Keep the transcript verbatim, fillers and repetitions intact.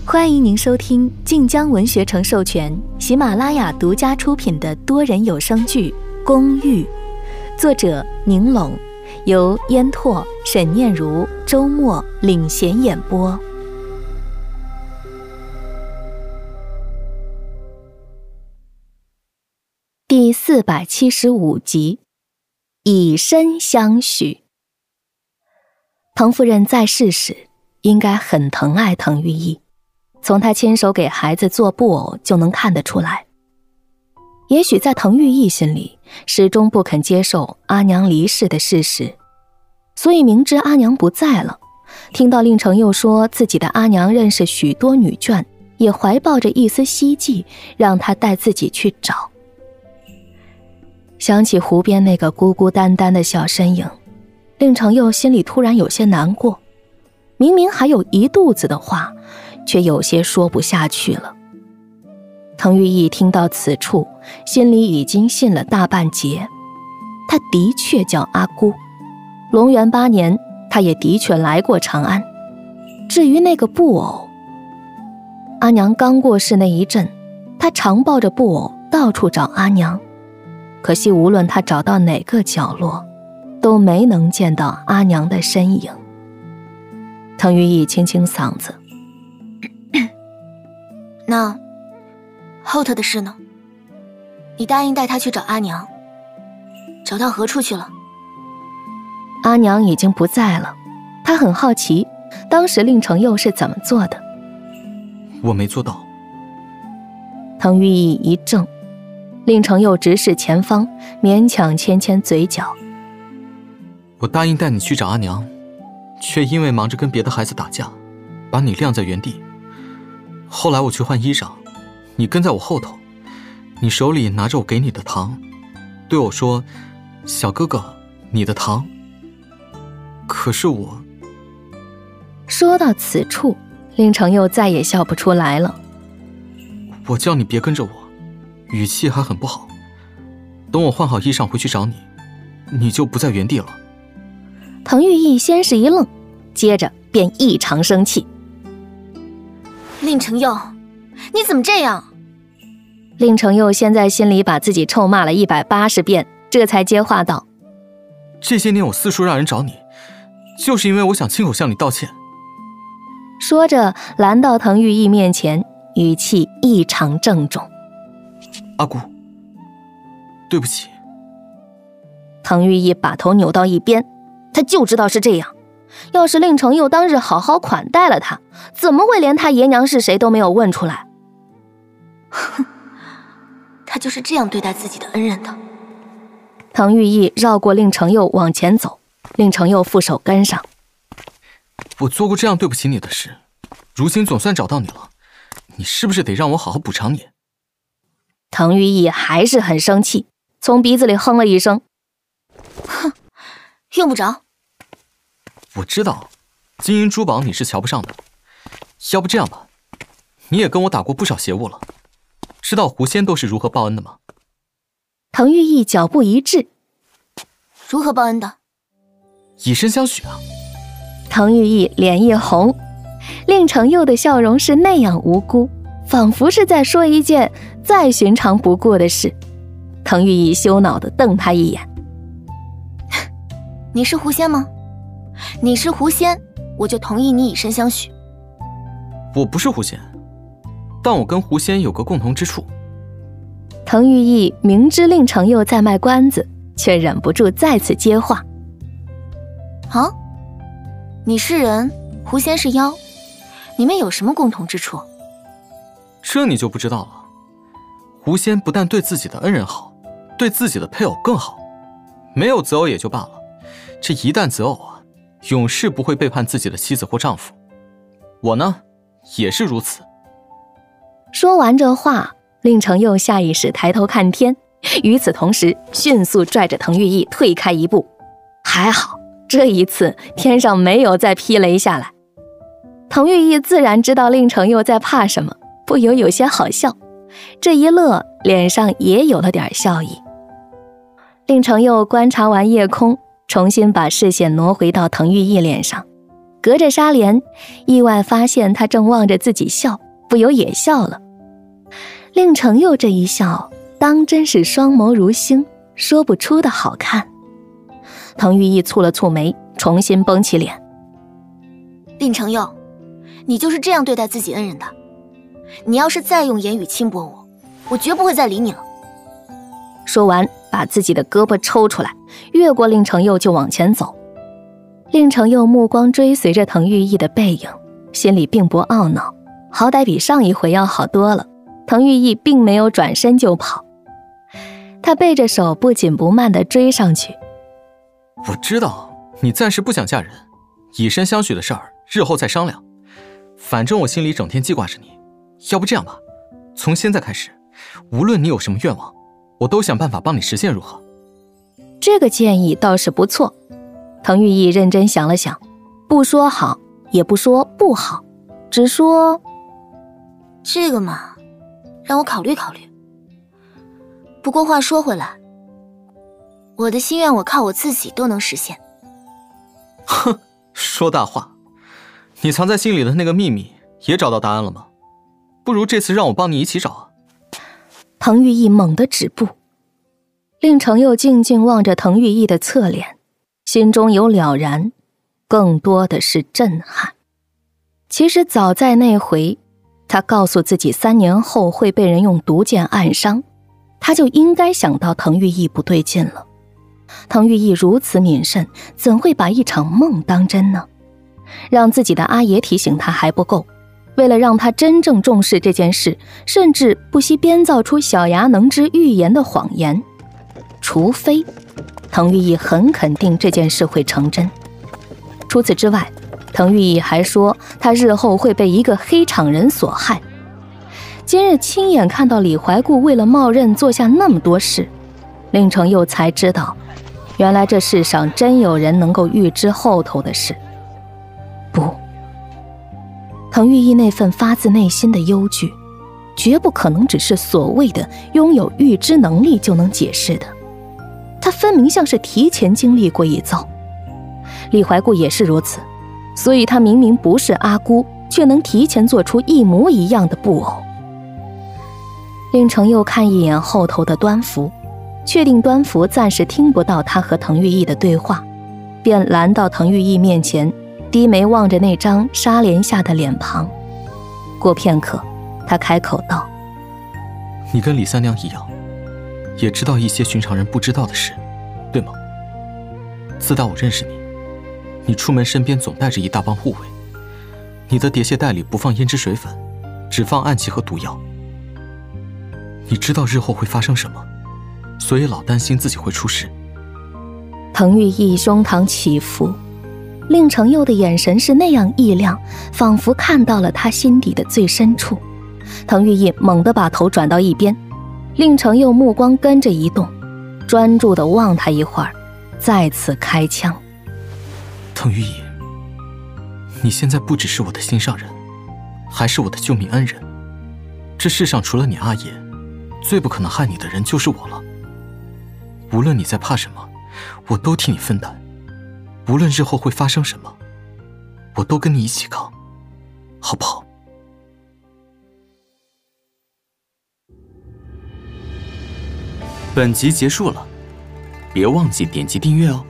欢迎您收听晋江文学城授权、喜马拉雅独家出品的多人有声剧《公寓》，作者宁龙，由烟拓、沈念如、周末领衔演播。第四百七十五集，以身相许。滕夫人在世时应该很疼爱滕玉意，从她亲手给孩子做布偶就能看得出来。也许在滕玉意心里始终不肯接受阿娘离世的事实，所以明知阿娘不在了，听到令程佑说自己的阿娘认识许多女眷，也怀抱着一丝希冀，让她带自己去找。想起湖边那个孤孤单单的小身影，令程佑心里突然有些难过，明明还有一肚子的话，却有些说不下去了。滕玉意听到此处，心里已经信了大半截。他的确叫阿姑，隆元八年，他也的确来过长安。至于那个布偶，阿娘刚过世那一阵，他常抱着布偶到处找阿娘，可惜无论他找到哪个角落，都没能见到阿娘的身影。滕玉意清清嗓子， 那后头的事呢？你答应带他去找阿娘，找到何处去了？ 阿娘已经不在了，他很好奇当时令程佑是怎么做的。 我没做到。 滕玉意一怔，令程佑直视前方，勉强牵牵嘴角。 我答应带你去找阿娘，却因为忙着跟别的孩子打架，把你晾在原地。后来我去换衣裳，你跟在我后头，你手里拿着我给你的糖，对我说：“小哥哥，你的糖。”可是我…… 说到此处，令程佑再也笑不出来了。 我叫你别跟着我，语气还很不好。等我换好衣裳回去找你，你就不在原地了。 滕玉意先是一愣，接着便异常生气。 令程佑，你怎么这样？ 令程佑先在心里把自己臭骂了一百八十遍，这才接话道： 这些年我四处让人找你，就是因为我想亲口向你道歉。 说着拦到滕玉意面前，语气异常郑重： 阿姑，对不起。 滕玉意把头扭到一边，他就知道是这样，要是令程佑当日好好款待了他，怎么会连他爷娘是谁都没有问出来？ 哼，他就是这样对待自己的恩人的。 滕玉意绕过令程佑往前走，令程佑负手跟上。 我做过这样对不起你的事，如今总算找到你了，你是不是得让我好好补偿你？ 滕玉意还是很生气，从鼻子里哼了一声： 哼，用不着。 我知道金银珠宝你是瞧不上的，要不这样吧，你也跟我打过不少邪物了，知道狐仙都是如何报恩的吗？ 滕玉意脚步一滞： 如何报恩的？ 以身相许啊。 滕玉意脸一红，令程佑的笑容是那样无辜，仿佛是在说一件再寻常不过的事。滕玉意羞恼地瞪他一眼： 你是狐仙吗？你是狐仙，我就同意你以身相许。 我不是狐仙，但我跟狐仙有个共同之处。 滕玉意明知令程佑在卖关子，却忍不住再次接话： 啊，你是人，狐仙是妖，你们有什么共同之处？ 这你就不知道了。狐仙不但对自己的恩人好，对自己的配偶更好，没有择偶也就罢了，这一旦择偶啊，永世不会背叛自己的妻子或丈夫。我呢，也是如此。 说完这话，令程佑下意识抬头看天，与此同时迅速拽着滕玉意退开一步。还好这一次天上没有再劈雷下来。滕玉意自然知道令程佑在怕什么，不由有些好笑，这一乐脸上也有了点笑意。令程佑观察完夜空，重新把视线挪回到滕玉意脸上， 隔着纱帘，意外发现他正望着自己笑，不由也笑了。令程佑这一笑，当真是双眸如星，说不出的好看。滕玉意蹙了蹙眉，重新绷起脸。 令程佑，你就是这样对待自己恩人的？你要是再用言语轻薄我，我绝不会再理你了。 说完，把自己的胳膊抽出来，越过令程佑就往前走。令程佑目光追随着滕玉意的背影，心里并不懊恼，好歹比上一回要好多了。滕玉意并没有转身就跑，他背着手不紧不慢地追上去。 我知道你暂时不想嫁人，以身相许的事儿日后再商量，反正我心里整天记挂着你。要不这样吧，从现在开始，无论你有什么愿望，我都想办法帮你实现，如何？ 这个建议倒是不错。滕玉意认真想了想，不说好也不说不好，只说这个嘛，让我考虑考虑。不过话说回来，我的心愿我靠我自己都能实现。 哼，说大话，你藏在心里的那个秘密也找到答案了吗？不如这次让我帮你一起找啊。 滕玉意猛地止步，令程佑静静望着滕玉意的侧脸，心中有了然，更多的是震撼。其实早在那回他告诉自己三年后会被人用毒箭暗伤，他就应该想到滕玉意不对劲了。滕玉意如此敏慎，怎会把一场梦当真呢？让自己的阿爷提醒他还不够，为了让他真正重视这件事，甚至不惜编造出小牙能知预言的谎言。除非滕玉意很肯定这件事会成真。除此之外，滕玉意还说他日后会被一个黑场人所害。今日亲眼看到李怀固为了冒认做下那么多事，令程佑才知道，原来这世上真有人能够预知后头的事。不，滕玉意那份发自内心的忧惧，绝不可能只是所谓的拥有预知能力就能解释的。他分明像是提前经历过一遭，李怀固也是如此，所以他明明不是阿姑，却能提前做出一模一样的布偶。令程佑看一眼后头的端福，确定端福暂时听不到他和滕玉意的对话，便拦到滕玉意面前，低眉望着那张纱帘下的脸庞。过片刻，他开口道： 你跟李三娘一样，也知道一些寻常人不知道的事，对吗？自打我认识你，你出门身边总带着一大帮护卫，你的碟蟹袋里不放胭脂水粉，只放暗器和毒药。你知道日后会发生什么，所以老担心自己会出事。 滕玉意胸膛起伏，令程佑的眼神是那样异亮，仿佛看到了他心底的最深处。滕玉意猛地把头转到一边，令程佑目光跟着移动，专注地望他一会儿，再次开枪。 滕玉意，你现在不只是我的心上人，还是我的救命恩人。这世上除了你阿爷，最不可能害你的人就是我了。无论你在怕什么，我都替你分担。无论日后会发生什么，我都跟你一起扛，好不好？ 本集结束了，别忘记点击订阅哦。